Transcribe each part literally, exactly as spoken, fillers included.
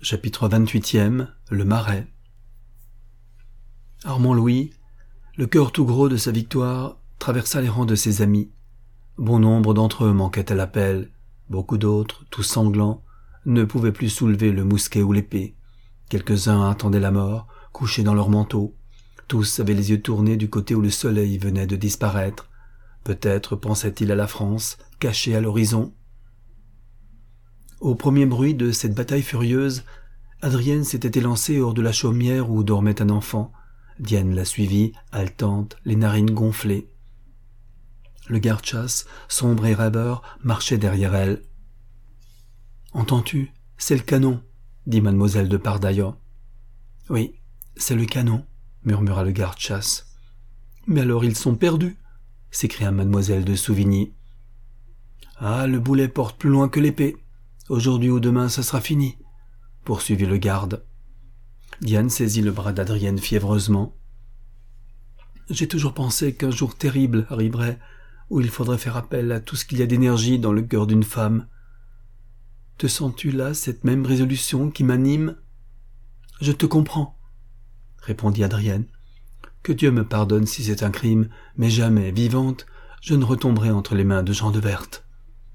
Chapitre vingt-huitième. Le Marais. Armand Louis, le cœur tout gros de sa victoire, traversa les rangs de ses amis. Bon nombre d'entre eux manquaient à l'appel, beaucoup d'autres, tous sanglants, ne pouvaient plus soulever le mousquet ou l'épée. Quelques-uns attendaient la mort, couchés dans leurs manteaux. Tous avaient les yeux tournés du côté où le soleil venait de disparaître. Peut-être pensait-il à la France, cachée à l'horizon. Au premier bruit de cette bataille furieuse, Adrienne s'était élancée hors de la chaumière où dormait un enfant. Diane la suivit, haletante, les narines gonflées. Le garde-chasse, sombre et rêveur, marchait derrière elle. « Entends-tu ? C'est le canon !» dit mademoiselle de Pardaillan. « Oui, c'est le canon !» murmura le garde-chasse. « Mais alors ils sont perdus !» s'écria mademoiselle de Souvigny. « Ah, le boulet porte plus loin que l'épée. Aujourd'hui ou demain, ça sera fini !» poursuivit le garde. Diane saisit le bras d'Adrienne fiévreusement. « J'ai toujours pensé qu'un jour terrible arriverait, où il faudrait faire appel à tout ce qu'il y a d'énergie dans le cœur d'une femme. Te sens-tu là cette même résolution qui m'anime ? Je te comprends, répondit Adrienne. Que Dieu me pardonne si c'est un crime, mais jamais, vivante, je ne retomberai entre les mains de gens de Werth.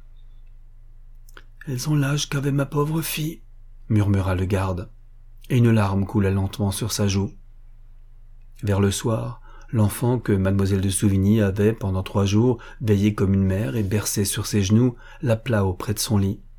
Elles ont l'âge qu'avait ma pauvre fille, murmura le garde, et une larme coula lentement sur sa joue. Vers le soir, l'enfant que mademoiselle de Souvigny avait, pendant trois jours, veillé comme une mère et bercé sur ses genoux, l'appela auprès de son lit.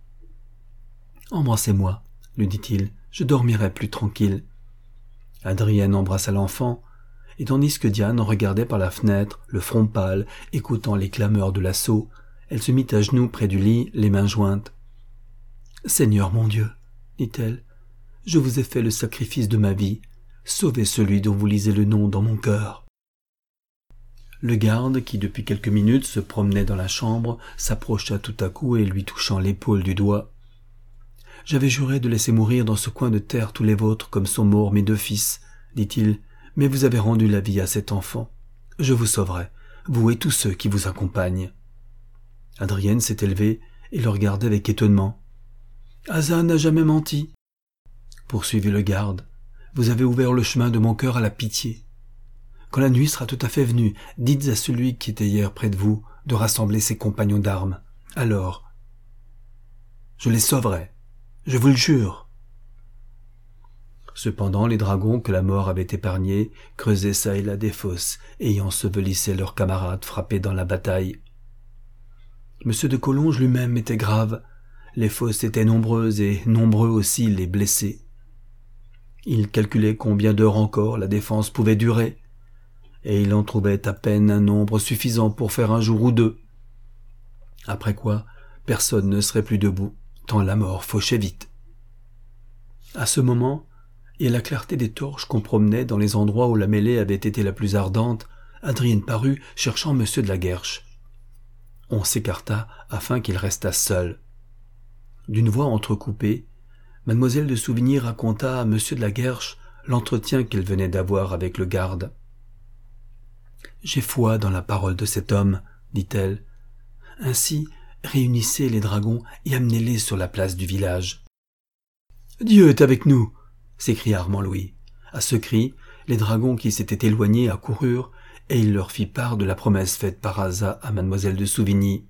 « Embrassez-moi, lui dit-il, je dormirai plus tranquille. » Adrienne embrassa l'enfant, et tandis que Diane regardait par la fenêtre, le front pâle, écoutant les clameurs de l'assaut, elle se mit à genoux près du lit, les mains jointes. « Seigneur mon Dieu, dit-elle, je vous ai fait le sacrifice de ma vie, sauvez celui dont vous lisez le nom dans mon cœur. » Le garde, qui depuis quelques minutes se promenait dans la chambre, s'approcha tout à coup et lui touchant l'épaule du doigt. « J'avais juré de laisser mourir dans ce coin de terre tous les vôtres comme sont morts mes deux fils, dit-il, mais vous avez rendu la vie à cet enfant. Je vous sauverai, vous et tous ceux qui vous accompagnent. » Adrienne s'est élevée et le regardait avec étonnement. « Asa n'a jamais menti, » poursuivit le garde. « Vous avez ouvert le chemin de mon cœur à la pitié. Quand la nuit sera tout à fait venue, dites à celui qui était hier près de vous de rassembler ses compagnons d'armes. Alors, je les sauverai, je vous le jure. » Cependant, les dragons que la mort avait épargnés creusaient çà et là des fosses et ensevelissaient leurs camarades frappés dans la bataille. Monsieur de Collonges lui-même était grave. Les fosses étaient nombreuses et nombreux aussi les blessés. Il calculait combien d'heures encore la défense pouvait durer, et il en trouvait à peine un nombre suffisant pour faire un jour ou deux. Après quoi, personne ne serait plus debout, tant la mort fauchait vite. À ce moment, et à la clarté des torches qu'on promenait dans les endroits où la mêlée avait été la plus ardente, Adrienne parut cherchant monsieur de la Guerche. On s'écarta afin qu'il restât seul. D'une voix entrecoupée, mademoiselle de Souvigny raconta à monsieur de la Guerche l'entretien qu'elle venait d'avoir avec le garde. « J'ai foi dans la parole de cet homme, dit-elle. Ainsi, réunissez les dragons et amenez-les sur la place du village. »« Dieu est avec nous !» s'écria Armand Louis. À ce cri, les dragons qui s'étaient éloignés accoururent, et il leur fit part de la promesse faite par Asa à mademoiselle de Souvigny.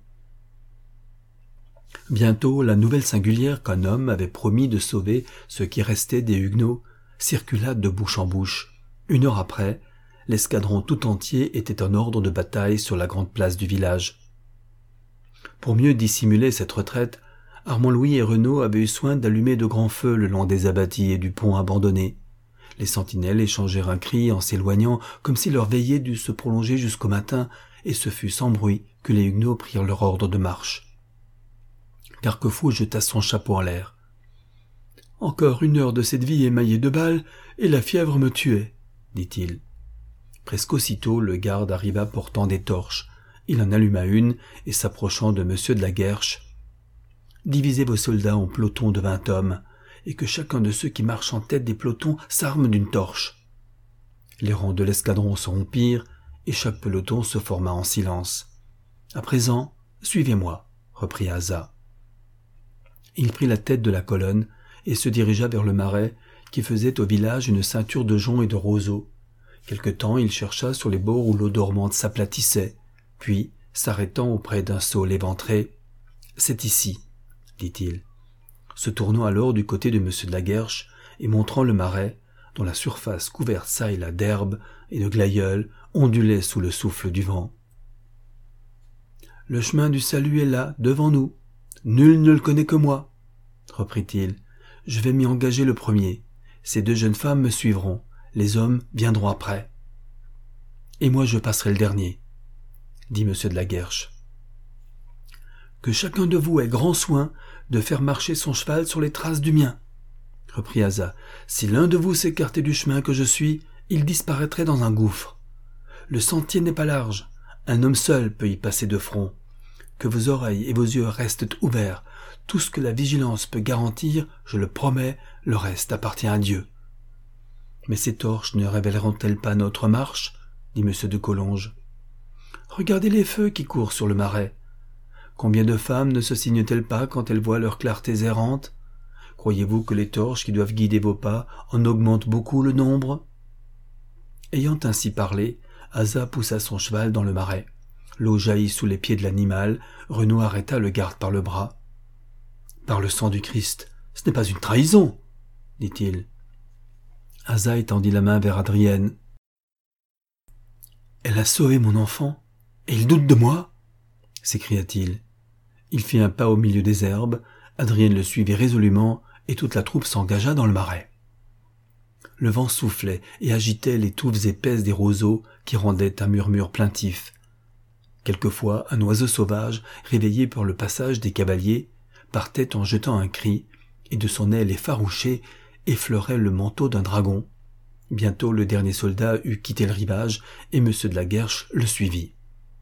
Bientôt, la nouvelle singulière qu'un homme avait promis de sauver ce qui restait des Huguenots circula de bouche en bouche. Une heure après, l'escadron tout entier était en ordre de bataille sur la grande place du village. Pour mieux dissimuler cette retraite, Armand Louis et Renaud avaient eu soin d'allumer de grands feux le long des abattis et du pont abandonné. Les sentinelles échangèrent un cri en s'éloignant, comme si leur veillée dut se prolonger jusqu'au matin, et ce fut sans bruit que les Huguenots prirent leur ordre de marche. Carquefou jeta son chapeau en l'air. « Encore une heure de cette vie émaillée de balles, et la fièvre me tuait, » dit-il. Presque aussitôt, le garde arriva portant des torches. Il en alluma une, et s'approchant de monsieur de la Guerche, « Divisez vos soldats en pelotons de vingt hommes, et que chacun de ceux qui marchent en tête des pelotons s'arme d'une torche. » Les rangs de l'escadron se rompirent, et chaque peloton se forma en silence. « À présent, suivez-moi, » reprit Asa. Il prit la tête de la colonne, et se dirigea vers le marais qui faisait au village une ceinture de joncs et de roseaux. Quelque temps il chercha sur les bords où l'eau dormante s'aplatissait, puis, s'arrêtant auprès d'un saule éventré, « C'est ici », dit-il, se tournant alors du côté de M de la Guerche et montrant le marais, dont la surface couverte çà et là d'herbes et de glaïeuls ondulait sous le souffle du vent. « Le chemin du salut est là, devant nous. Nul ne le connaît que moi, » reprit-il. « Je vais m'y engager le premier. Ces deux jeunes femmes me suivront. Les hommes viendront après. »« Et moi je passerai le dernier, » dit M de la Guerche. « Que chacun de vous ait grand soin de faire marcher son cheval sur les traces du mien, » reprit Asa. « Si l'un de vous s'écartait du chemin que je suis, il disparaîtrait dans un gouffre. Le sentier n'est pas large, un homme seul peut y passer de front. Que vos oreilles et vos yeux restent ouverts. Tout ce que la vigilance peut garantir, je le promets, le reste appartient à Dieu. »« Mais ces torches ne révéleront-elles pas notre marche ?» dit M de Collonges. « Regardez les feux qui courent sur le marais. Combien de femmes ne se signent-elles pas quand elles voient leurs clartés errantes? Croyez-vous que les torches qui doivent guider vos pas en augmentent beaucoup le nombre ?» Ayant ainsi parlé, Asa poussa son cheval dans le marais. L'eau jaillit sous les pieds de l'animal. Renaud arrêta le garde par le bras. « Par le sang du Christ, ce n'est pas une trahison, » dit-il. Asa étendit la main vers Adrienne. « Elle a sauvé mon enfant, et il doute de moi ?» s'écria-t-il. Il fit un pas au milieu des herbes, Adrienne le suivit résolument, et toute la troupe s'engagea dans le marais. Le vent soufflait et agitait les touffes épaisses des roseaux qui rendaient un murmure plaintif. Quelquefois, un oiseau sauvage, réveillé par le passage des cavaliers, partait en jetant un cri, et de son aile effarouchée effleurait le manteau d'un dragon. Bientôt le dernier soldat eut quitté le rivage, et M de la Guerche le suivit.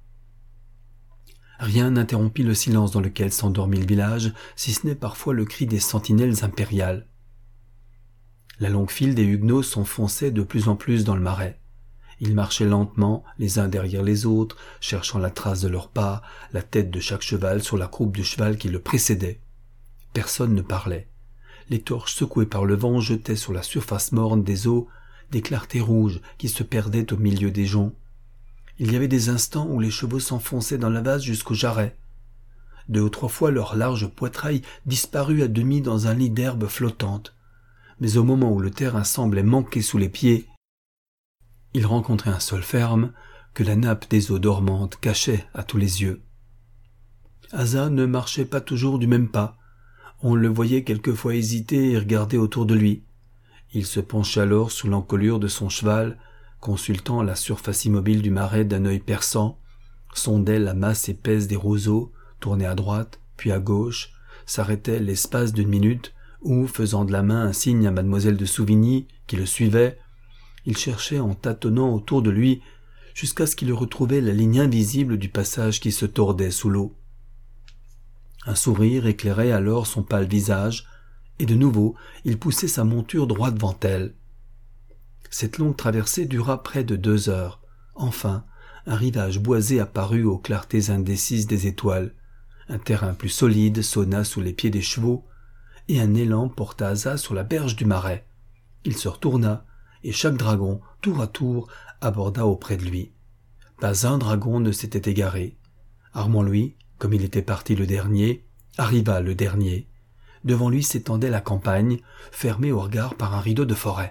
Rien n'interrompit le silence dans lequel s'endormit le village, si ce n'est parfois le cri des sentinelles impériales. La longue file des Huguenots s'enfonçait de plus en plus dans le marais. Ils marchaient lentement, les uns derrière les autres, cherchant la trace de leurs pas, la tête de chaque cheval sur la croupe du cheval qui le précédait. Personne ne parlait. Les torches secouées par le vent jetaient sur la surface morne des eaux des clartés rouges qui se perdaient au milieu des joncs. Il y avait des instants où les chevaux s'enfonçaient dans la vase jusqu'au jarret. Deux ou trois fois leur large poitrail disparut à demi dans un lit d'herbe flottante. Mais au moment où le terrain semblait manquer sous les pieds, il rencontrait un sol ferme que la nappe des eaux dormantes cachait à tous les yeux. Asa ne marchait pas toujours du même pas. On le voyait quelquefois hésiter et regarder autour de lui. Il se penchait alors sous l'encolure de son cheval, consultant la surface immobile du marais d'un œil perçant, sondait la masse épaisse des roseaux, tournait à droite, puis à gauche, s'arrêtait l'espace d'une minute, ou, faisant de la main un signe à mademoiselle de Souvigny, qui le suivait, il cherchait en tâtonnant autour de lui, jusqu'à ce qu'il retrouvait la ligne invisible du passage qui se tordait sous l'eau. Un sourire éclairait alors son pâle visage, et de nouveau il poussait sa monture droit devant elle. Cette longue traversée dura près de deux heures. Enfin, un rivage boisé apparut aux clartés indécises des étoiles. Un terrain plus solide sonna sous les pieds des chevaux, et un élan porta Asa sur la berge du marais. Il se retourna, et chaque dragon, tour à tour, aborda auprès de lui. Pas un dragon ne s'était égaré. Armand Louis, comme il était parti le dernier, arriva le dernier. Devant lui s'étendait la campagne, fermée au regard par un rideau de forêt.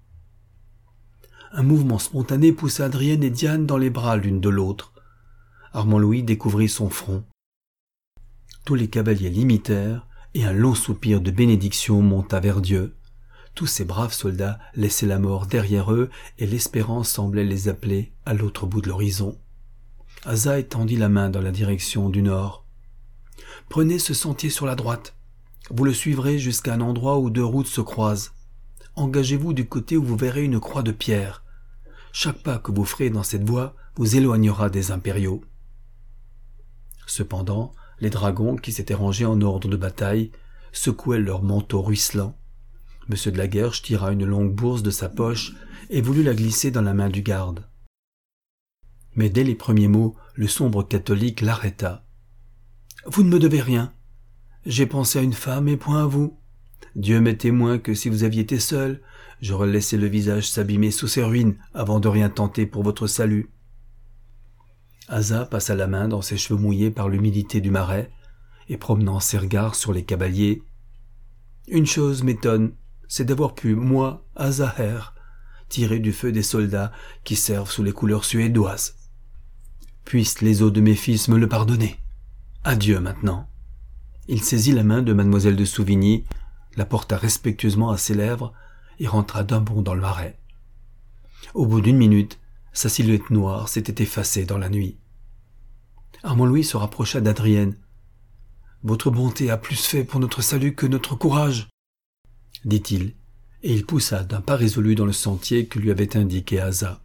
Un mouvement spontané poussa Adrienne et Diane dans les bras l'une de l'autre. Armand Louis découvrit son front. Tous les cavaliers l'imitèrent, et un long soupir de bénédiction monta vers Dieu. Tous ces braves soldats laissaient la mort derrière eux, et l'espérance semblait les appeler à l'autre bout de l'horizon. Asa étendit la main dans la direction du nord. « Prenez ce sentier sur la droite. Vous le suivrez jusqu'à un endroit où deux routes se croisent. Engagez-vous du côté où vous verrez une croix de pierre. Chaque pas que vous ferez dans cette voie vous éloignera des impériaux. » Cependant, les dragons, qui s'étaient rangés en ordre de bataille, secouaient leurs manteaux ruisselants. M de la Guerche tira une longue bourse de sa poche et voulut la glisser dans la main du garde. Mais dès les premiers mots, le sombre catholique l'arrêta. « Vous ne me devez rien. J'ai pensé à une femme et point à vous. Dieu m'est témoin que si vous aviez été seul, j'aurais laissé le visage s'abîmer sous ces ruines avant de rien tenter pour votre salut. » Asa passa la main dans ses cheveux mouillés par l'humidité du marais et promenant ses regards sur les cavaliers. « Une chose m'étonne, c'est d'avoir pu, moi, Azaher, tirer du feu des soldats qui servent sous les couleurs suédoises. Puissent les os de mes fils me le pardonner. Adieu maintenant. » Il saisit la main de mademoiselle de Souvigny, la porta respectueusement à ses lèvres et rentra d'un bond dans le marais. Au bout d'une minute, sa silhouette noire s'était effacée dans la nuit. Armand-Louis se rapprocha d'Adrienne. « Votre bonté a plus fait pour notre salut que notre courage, » dit-il, et il poussa d'un pas résolu dans le sentier que lui avait indiqué Asa.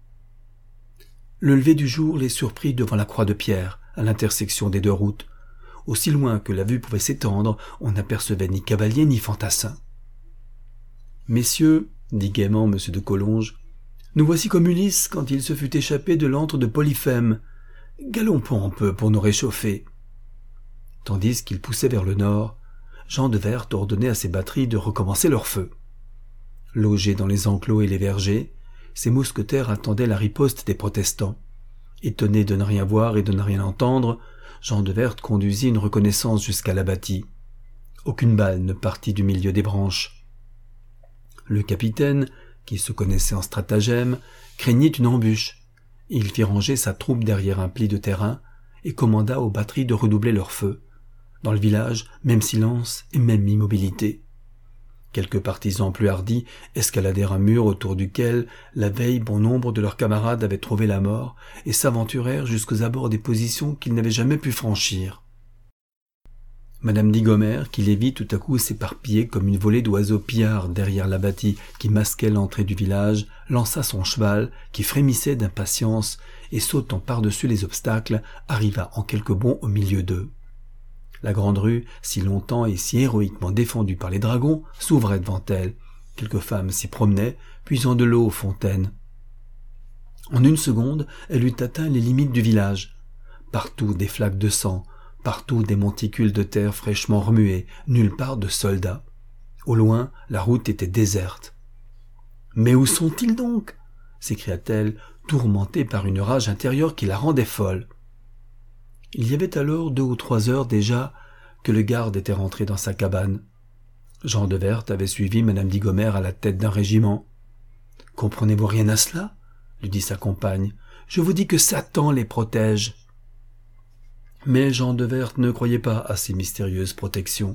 Le lever du jour les surprit devant la croix de pierre, à l'intersection des deux routes. Aussi loin que la vue pouvait s'étendre, on n'apercevait ni cavaliers ni fantassins. « Messieurs, dit gaiement M. de Collonges, nous voici comme Ulysse quand il se fut échappé de l'antre de Polyphème. Galopons un peu pour nous réchauffer. » Tandis qu'il poussait vers le nord, Jean de Werth ordonnait à ses batteries de recommencer leur feu. Logés dans les enclos et les vergers, ses mousquetaires attendaient la riposte des protestants. Étonné de ne rien voir et de ne rien entendre, Jean de Werth conduisit une reconnaissance jusqu'à l'abbati. Aucune balle ne partit du milieu des branches. Le capitaine, qui se connaissait en stratagème, craignit une embûche. Il fit ranger sa troupe derrière un pli de terrain et commanda aux batteries de redoubler leur feu. Dans le village, même silence et même immobilité. Quelques partisans plus hardis escaladèrent un mur autour duquel, la veille, bon nombre de leurs camarades avaient trouvé la mort et s'aventurèrent jusqu'aux abords des positions qu'ils n'avaient jamais pu franchir. Madame Digomère, qui les vit tout à coup s'éparpiller comme une volée d'oiseaux pillards derrière l'abbati qui masquait l'entrée du village, lança son cheval, qui frémissait d'impatience, et sautant par-dessus les obstacles, arriva en quelques bonds au milieu d'eux. La grande rue, si longtemps et si héroïquement défendue par les dragons, s'ouvrait devant elle. Quelques femmes s'y promenaient, puisant de l'eau aux fontaines. En une seconde, elle eut atteint les limites du village. Partout des flaques de sang, partout des monticules de terre fraîchement remuées, nulle part de soldats. Au loin, la route était déserte. « Mais où sont-ils donc » s'écria-t-elle, tourmentée par une rage intérieure qui la rendait folle. Il y avait alors deux ou trois heures déjà que le garde était rentré dans sa cabane. Jean de Werth avait suivi Madame Digomère à la tête d'un régiment. « Comprenez-vous rien à cela ?» lui dit sa compagne. « Je vous dis que Satan les protège. » Mais Jean de Werth ne croyait pas à ces mystérieuses protections.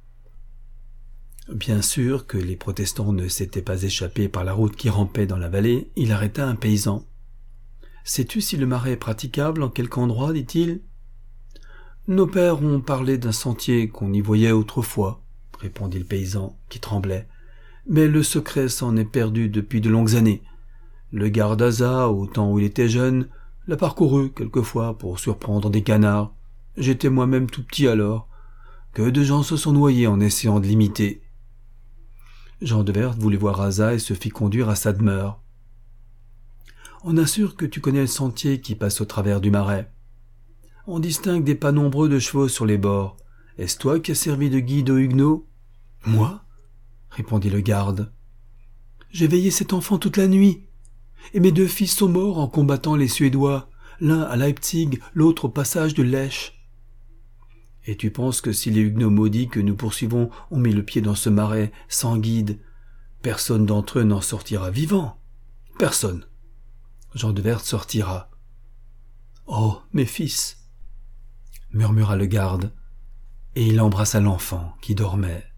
Bien sûr que les protestants ne s'étaient pas échappés par la route qui rampait dans la vallée, il arrêta un paysan. « Sais-tu si le marais est praticable en quelque endroit, dit-il ? » « Nos pères ont parlé d'un sentier qu'on y voyait autrefois, » répondit le paysan, qui tremblait. « Mais le secret s'en est perdu depuis de longues années. Le garde Asa, au temps où il était jeune, l'a parcouru quelquefois pour surprendre des canards. J'étais moi-même tout petit alors. Que de gens se sont noyés en essayant de l'imiter. » Jean de Werth voulut voir Asa et se fit conduire à sa demeure. « On assure que tu connais le sentier qui passe au travers du marais. On distingue des pas nombreux de chevaux sur les bords. Est-ce toi qui as servi de guide aux Huguenots ? »« Moi » répondit le garde. « J'ai veillé cet enfant toute la nuit, et mes deux fils sont morts en combattant les Suédois, l'un à Leipzig, l'autre au passage de Lech. Et tu penses que si les Huguenots maudits que nous poursuivons ont mis le pied dans ce marais sans guide, personne d'entre eux n'en sortira vivant ? Personne. Jean de Werth sortira. « Oh, mes fils !» murmura le garde, et il embrassa l'enfant qui dormait.